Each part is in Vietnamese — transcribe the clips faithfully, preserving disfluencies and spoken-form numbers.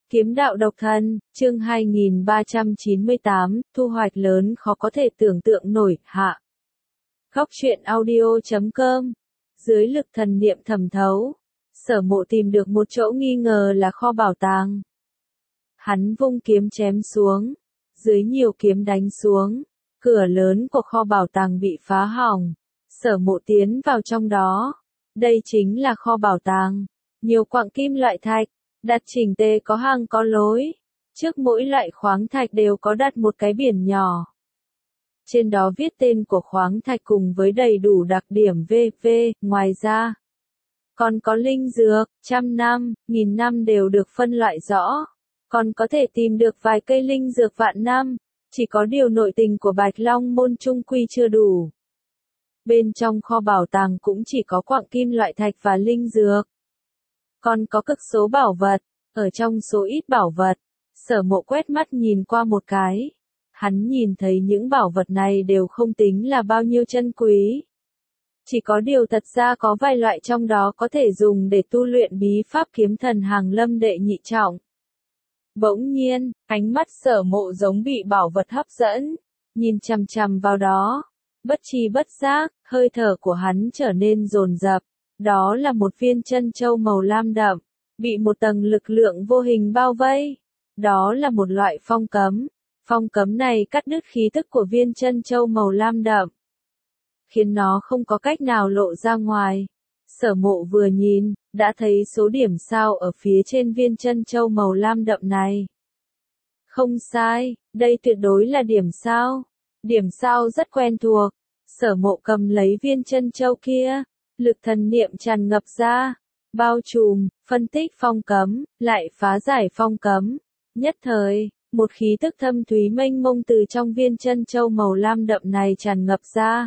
Kiếm đạo độc thân, chương hai nghìn ba trăm chín mươi tám, thu hoạch lớn khó có thể tưởng tượng nổi, hạ. Góc truyện audio chấm com. Dưới lực thần niệm thẩm thấu, Sở Mộ tìm được một chỗ nghi ngờ là kho bảo tàng. Hắn vung kiếm chém xuống, dưới nhiều kiếm đánh xuống, cửa lớn của kho bảo tàng bị phá hỏng. Sở Mộ tiến vào trong đó. Đây chính là kho bảo tàng, nhiều quặng kim loại thạch, đặt chỉnh tề có hàng có lối. Trước mỗi loại khoáng thạch đều có đặt một cái biển nhỏ. Trên đó viết tên của khoáng thạch cùng với đầy đủ đặc điểm vê vê, ngoài ra còn có linh dược, trăm năm, nghìn năm đều được phân loại rõ. Còn có thể tìm được vài cây linh dược vạn năm, chỉ có điều nội tình của Bạch Long môn trung quy chưa đủ. Bên trong kho bảo tàng cũng chỉ có quặng kim loại thạch và linh dược. Còn có cực số bảo vật, ở trong số ít bảo vật, Sở Mộ quét mắt nhìn qua một cái. Hắn nhìn thấy những bảo vật này đều không tính là bao nhiêu chân quý. Chỉ có điều thật ra có vài loại trong đó có thể dùng để tu luyện bí pháp kiếm thần hàng lâm đệ nhị trọng. Bỗng nhiên, ánh mắt Sở Mộ giống bị bảo vật hấp dẫn, nhìn chằm chằm vào đó. Bất tri bất giác, hơi thở của hắn trở nên dồn dập. Đó là một viên chân châu màu lam đậm, bị một tầng lực lượng vô hình bao vây. Đó là một loại phong cấm. Phong cấm này cắt đứt khí tức của viên chân châu màu lam đậm, khiến nó không có cách nào lộ ra ngoài. Sở Mộ vừa nhìn, đã thấy số điểm sao ở phía trên viên chân châu màu lam đậm này. Không sai, đây tuyệt đối là điểm sao. Điểm sao rất quen thuộc. Sở Mộ cầm lấy viên chân châu kia. Lực thần niệm tràn ngập ra, bao trùm, phân tích phong cấm, lại phá giải phong cấm. Nhất thời, một khí tức thâm thúy mênh mông từ trong viên chân châu màu lam đậm này tràn ngập ra.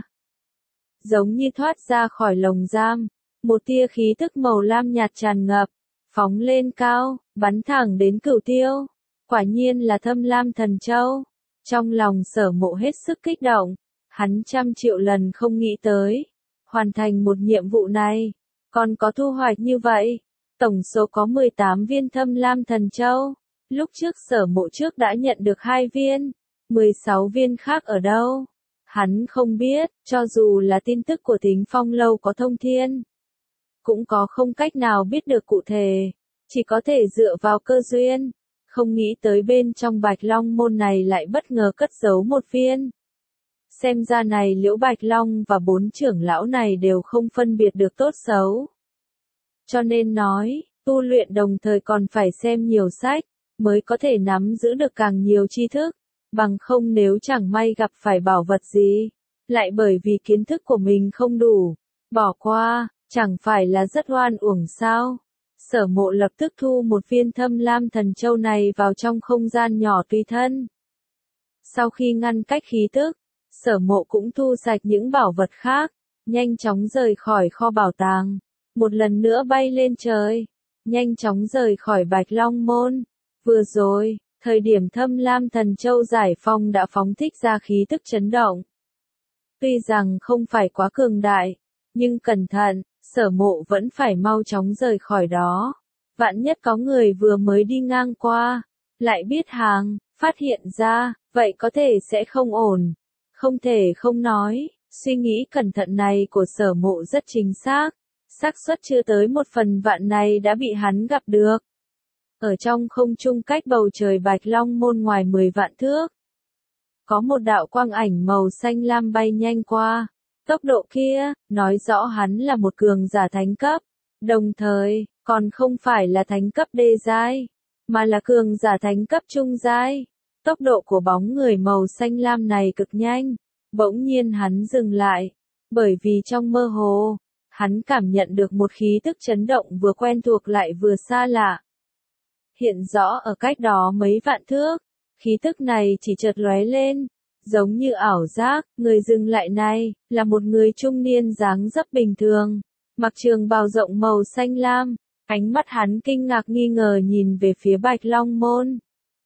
Giống như thoát ra khỏi lồng giam, một tia khí tức màu lam nhạt tràn ngập, phóng lên cao, bắn thẳng đến Cửu Tiêu. Quả nhiên là Thâm Lam Thần Châu. Trong lòng Sở Mộ hết sức kích động, hắn trăm triệu lần không nghĩ tới. Hoàn thành một nhiệm vụ này, còn có thu hoạch như vậy. Tổng số có mười tám viên Thâm Lam Thần Châu. Lúc trước Sở Mộ trước đã nhận được hai viên, mười sáu viên khác ở đâu? Hắn không biết, cho dù là tin tức của Thính Phong Lâu có thông thiên, cũng có không cách nào biết được cụ thể, chỉ có thể dựa vào cơ duyên. Không nghĩ tới bên trong Bạch Long môn này lại bất ngờ cất giấu một viên. Xem ra này Liễu Bạch Long và bốn trưởng lão này đều không phân biệt được tốt xấu. Cho nên nói, tu luyện đồng thời còn phải xem nhiều sách, mới có thể nắm giữ được càng nhiều tri thức. Bằng không nếu chẳng may gặp phải bảo vật gì, lại bởi vì kiến thức của mình không đủ, bỏ qua, chẳng phải là rất oan uổng sao. Sở Mộ lập tức thu một viên Thâm Lam Thần Châu này vào trong không gian nhỏ tùy thân. Sau khi ngăn cách khí tức, Sở Mộ cũng thu sạch những bảo vật khác, nhanh chóng rời khỏi kho bảo tàng, một lần nữa bay lên trời, nhanh chóng rời khỏi Bạch Long môn. Vừa rồi, thời điểm Thâm Lam Thần Châu giải phong đã phóng thích ra khí tức chấn động. Tuy rằng không phải quá cường đại, nhưng cẩn thận, Sở Mộ vẫn phải mau chóng rời khỏi đó. Vạn nhất có người vừa mới đi ngang qua, lại biết hàng, phát hiện ra, vậy có thể sẽ không ổn. Không thể không nói, suy nghĩ cẩn thận này của Sở Mộ rất chính xác. Xác suất chưa tới một phần vạn này đã bị hắn gặp được. Ở trong không trung cách bầu trời Bạch Long môn ngoài mười vạn thước, có một đạo quang ảnh màu xanh lam bay nhanh qua. Tốc độ kia, nói rõ hắn là một cường giả thánh cấp. Đồng thời, còn không phải là thánh cấp đê giai, mà là cường giả thánh cấp trung giai. Tốc độ của bóng người màu xanh lam này cực nhanh. Bỗng nhiên hắn dừng lại, bởi vì trong mơ hồ, hắn cảm nhận được một khí tức chấn động vừa quen thuộc lại vừa xa lạ. Hiện rõ ở cách đó mấy vạn thước, khí tức này chỉ chợt lóe lên, giống như ảo giác. Người dừng lại này, là một người trung niên dáng dấp bình thường, mặc trường bào rộng màu xanh lam. Ánh mắt hắn kinh ngạc nghi ngờ nhìn về phía Bạch Long môn.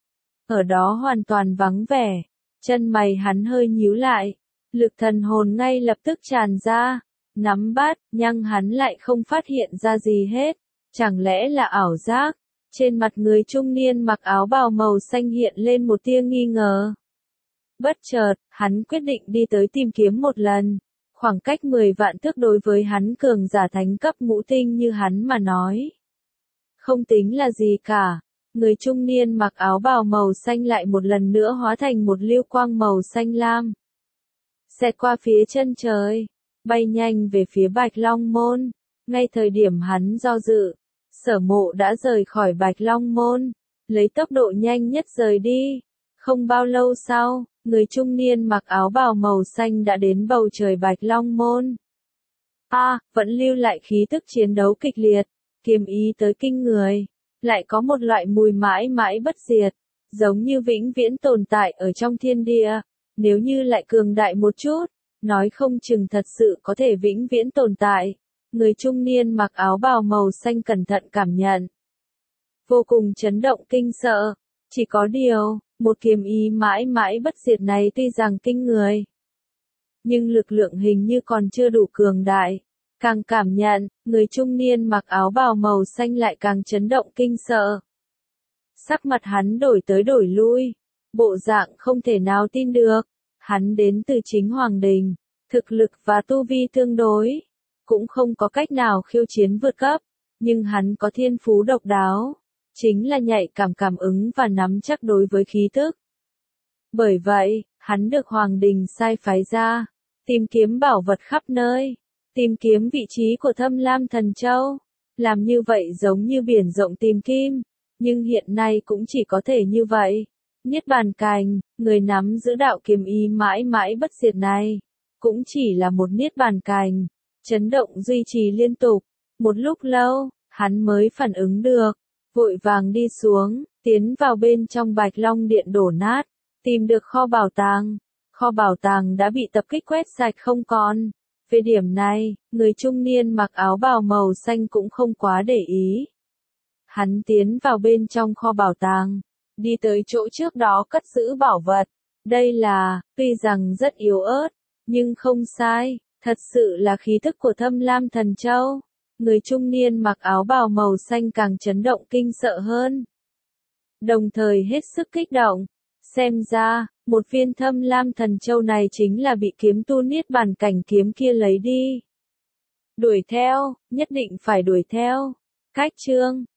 Ở đó hoàn toàn vắng vẻ, chân mày hắn hơi nhíu lại, lực thần hồn ngay lập tức tràn ra, nắm bắt, nhưng hắn lại không phát hiện ra gì hết. Chẳng lẽ là ảo giác? Trên mặt người trung niên mặc áo bào màu xanh hiện lên một tia nghi ngờ. Bất chợt, hắn quyết định đi tới tìm kiếm một lần. Khoảng cách mười vạn thước đối với hắn cường giả thánh cấp ngũ tinh như hắn mà nói. Không tính là gì cả. Người trung niên mặc áo bào màu xanh lại một lần nữa hóa thành một lưu quang màu xanh lam. Xẹt qua phía chân trời, bay nhanh về phía Bạch Long Môn. Ngay thời điểm hắn do dự, Sở Mộ đã rời khỏi Bạch Long Môn, lấy tốc độ nhanh nhất rời đi. Không bao lâu sau, người trung niên mặc áo bào màu xanh đã đến bầu trời Bạch Long Môn. A, à, vẫn lưu lại khí tức chiến đấu kịch liệt, kiềm ý tới kinh người, lại có một loại mùi mãi mãi bất diệt, giống như vĩnh viễn tồn tại ở trong thiên địa. Nếu như lại cường đại một chút, nói không chừng thật sự có thể vĩnh viễn tồn tại. Người trung niên mặc áo bào màu xanh cẩn thận cảm nhận. Vô cùng chấn động kinh sợ. Chỉ có điều, một kiếm ý mãi mãi bất diệt này tuy rằng kinh người, nhưng lực lượng hình như còn chưa đủ cường đại. Càng cảm nhận, người trung niên mặc áo bào màu xanh lại càng chấn động kinh sợ. Sắc mặt hắn đổi tới đổi lui, bộ dạng không thể nào tin được. Hắn đến từ chính Hoàng Đình, thực lực và tu vi tương đối, cũng không có cách nào khiêu chiến vượt cấp, nhưng hắn có thiên phú độc đáo, chính là nhạy cảm cảm ứng và nắm chắc đối với khí tức. Bởi vậy, hắn được Hoàng Đình sai phái ra, tìm kiếm bảo vật khắp nơi, tìm kiếm vị trí của Thâm Lam Thần Châu, làm như vậy giống như biển rộng tìm kim, nhưng hiện nay cũng chỉ có thể như vậy. Niết Bàn Cành, người nắm giữ đạo kiếm ý mãi mãi bất diệt này, cũng chỉ là một Niết Bàn Cành, chấn động duy trì liên tục, một lúc lâu, hắn mới phản ứng được, vội vàng đi xuống, tiến vào bên trong Bạch Long Điện đổ nát, tìm được kho bảo tàng. Kho bảo tàng đã bị tập kích quét sạch không còn. Về điểm này, người trung niên mặc áo bào màu xanh cũng không quá để ý. Hắn tiến vào bên trong kho bảo tàng, đi tới chỗ trước đó cất giữ bảo vật. Đây là, tuy rằng rất yếu ớt, nhưng không sai, thật sự là khí thức của Thâm Lam Thần Châu. Người trung niên mặc áo bào màu xanh càng chấn động kinh sợ hơn, đồng thời hết sức kích động. Xem ra, một viên Thâm Lam Thần Châu này chính là bị kiếm tu Niết Bàn Cảnh kiếm kia lấy đi. Đuổi theo, nhất định phải đuổi theo. Cách chương